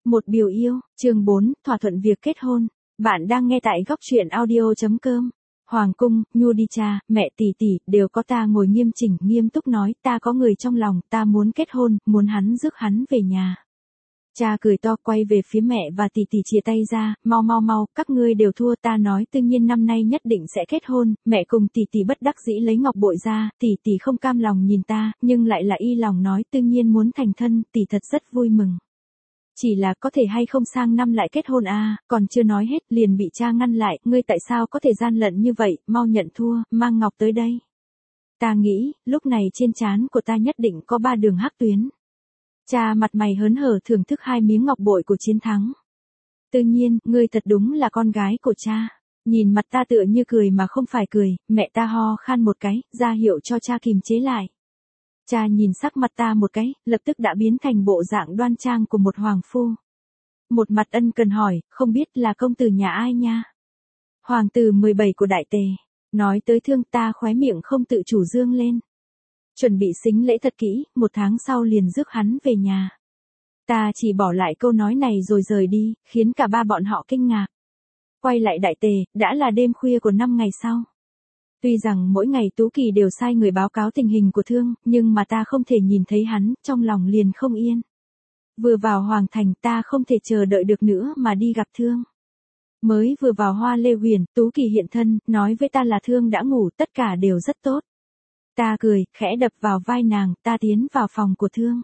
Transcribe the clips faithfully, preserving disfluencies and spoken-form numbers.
Một biểu yêu, chương bốn, thỏa thuận việc kết hôn. Bạn đang nghe tại góc truyện audio chấm com. Hoàng cung, Nhu đi cha, mẹ tỷ tỷ, đều có ta ngồi nghiêm chỉnh, nghiêm túc nói, ta có người trong lòng, ta muốn kết hôn, muốn hắn rước hắn về nhà. Cha cười to quay về phía mẹ và tỷ tỷ chia tay ra, mau mau mau, các ngươi đều thua, ta nói tự nhiên năm nay nhất định sẽ kết hôn, mẹ cùng tỷ tỷ bất đắc dĩ lấy ngọc bội ra, tỷ tỷ không cam lòng nhìn ta, nhưng lại là y lòng nói tự nhiên muốn thành thân, tỷ thật rất vui mừng. Chỉ là có thể hay không sang năm lại kết hôn à, còn chưa nói hết liền bị cha ngăn lại, ngươi tại sao có thể gian lận như vậy, mau nhận thua, mang ngọc tới đây. Ta nghĩ, lúc này trên trán của ta nhất định có ba đường hắc tuyến. Cha mặt mày hớn hở thưởng thức hai miếng ngọc bội của chiến thắng. Tự nhiên, ngươi thật đúng là con gái của cha. Nhìn mặt ta tựa như cười mà không phải cười, mẹ ta ho khan một cái, ra hiệu cho cha kìm chế lại. Cha nhìn sắc mặt ta một cái, lập tức đã biến thành bộ dạng đoan trang của một hoàng phu. Một mặt ân cần hỏi, không biết là công tử nhà ai nha? Hoàng tử mười bảy của Đại Tề. Nói tới thương ta khóe miệng không tự chủ dương lên. Chuẩn bị sính lễ thật kỹ, một tháng sau liền rước hắn về nhà. Ta chỉ bỏ lại câu nói này rồi rời đi, khiến cả ba bọn họ kinh ngạc. Quay lại Đại Tề, đã là đêm khuya của năm ngày sau. Tuy rằng mỗi ngày Tú Kỳ đều sai người báo cáo tình hình của thương, nhưng mà ta không thể nhìn thấy hắn, trong lòng liền không yên. Vừa vào Hoàng Thành ta không thể chờ đợi được nữa mà đi gặp thương. Mới vừa vào Hoa Lê Huyền, Tú Kỳ hiện thân, nói với ta là thương đã ngủ, tất cả đều rất tốt. Ta cười, khẽ đập vào vai nàng, ta tiến vào phòng của thương.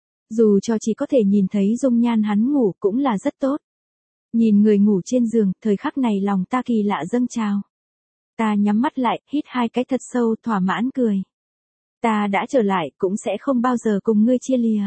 Dù cho chỉ có thể nhìn thấy dung nhan hắn ngủ cũng là rất tốt. Nhìn người ngủ trên giường, thời khắc này lòng ta kỳ lạ dâng trào. Ta nhắm mắt lại, hít hai cái thật sâu, thỏa mãn cười. Ta đã trở lại, cũng sẽ không bao giờ cùng ngươi chia lìa.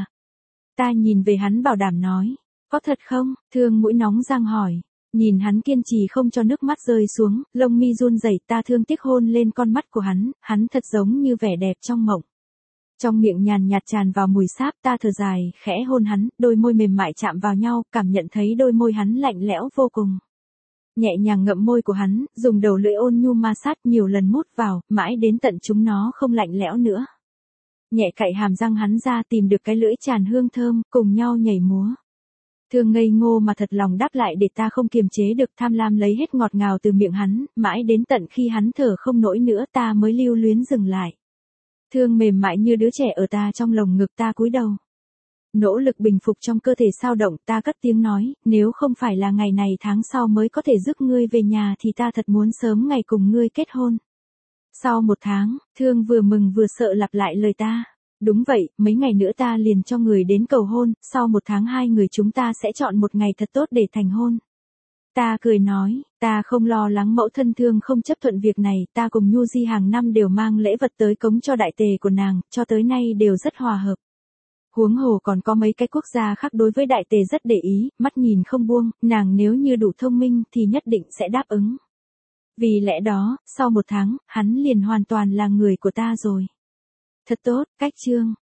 Ta nhìn về hắn bảo đảm nói, có thật không? Thương mũi nóng giang hỏi. Nhìn hắn kiên trì không cho nước mắt rơi xuống, lông mi run rẩy, ta thương tiếc hôn lên con mắt của hắn, hắn thật giống như vẻ đẹp trong mộng. Trong miệng nhàn nhạt tràn vào mùi sáp, ta thở dài, khẽ hôn hắn, đôi môi mềm mại chạm vào nhau, cảm nhận thấy đôi môi hắn lạnh lẽo vô cùng. Nhẹ nhàng ngậm môi của hắn, dùng đầu lưỡi ôn nhu ma sát nhiều lần mút vào, mãi đến tận chúng nó không lạnh lẽo nữa. Nhẹ cạy hàm răng hắn ra tìm được cái lưỡi tràn hương thơm, cùng nhau nhảy múa. Thương ngây ngô mà thật lòng đáp lại để ta không kiềm chế được tham lam lấy hết ngọt ngào từ miệng hắn, mãi đến tận khi hắn thở không nổi nữa ta mới lưu luyến dừng lại. Thương mềm mại như đứa trẻ ở ta trong lồng ngực ta cúi đầu. Nỗ lực bình phục trong cơ thể sao động ta cất tiếng nói, nếu không phải là ngày này tháng sau mới có thể rước ngươi về nhà thì ta thật muốn sớm ngày cùng ngươi kết hôn. Sau một tháng, thương vừa mừng vừa sợ lặp lại lời ta. Đúng vậy, mấy ngày nữa ta liền cho người đến cầu hôn, sau một tháng hai người chúng ta sẽ chọn một ngày thật tốt để thành hôn. Ta cười nói, ta không lo lắng mẫu thân thương không chấp thuận việc này, ta cùng Nhu Di hàng năm đều mang lễ vật tới cống cho Đại Tề của nàng, cho tới nay đều rất hòa hợp. Huống hồ còn có mấy cái quốc gia khác đối với Đại Tề rất để ý, mắt nhìn không buông, nàng nếu như đủ thông minh thì nhất định sẽ đáp ứng. Vì lẽ đó, sau một tháng, hắn liền hoàn toàn là người của ta rồi. Thật tốt, cách chương.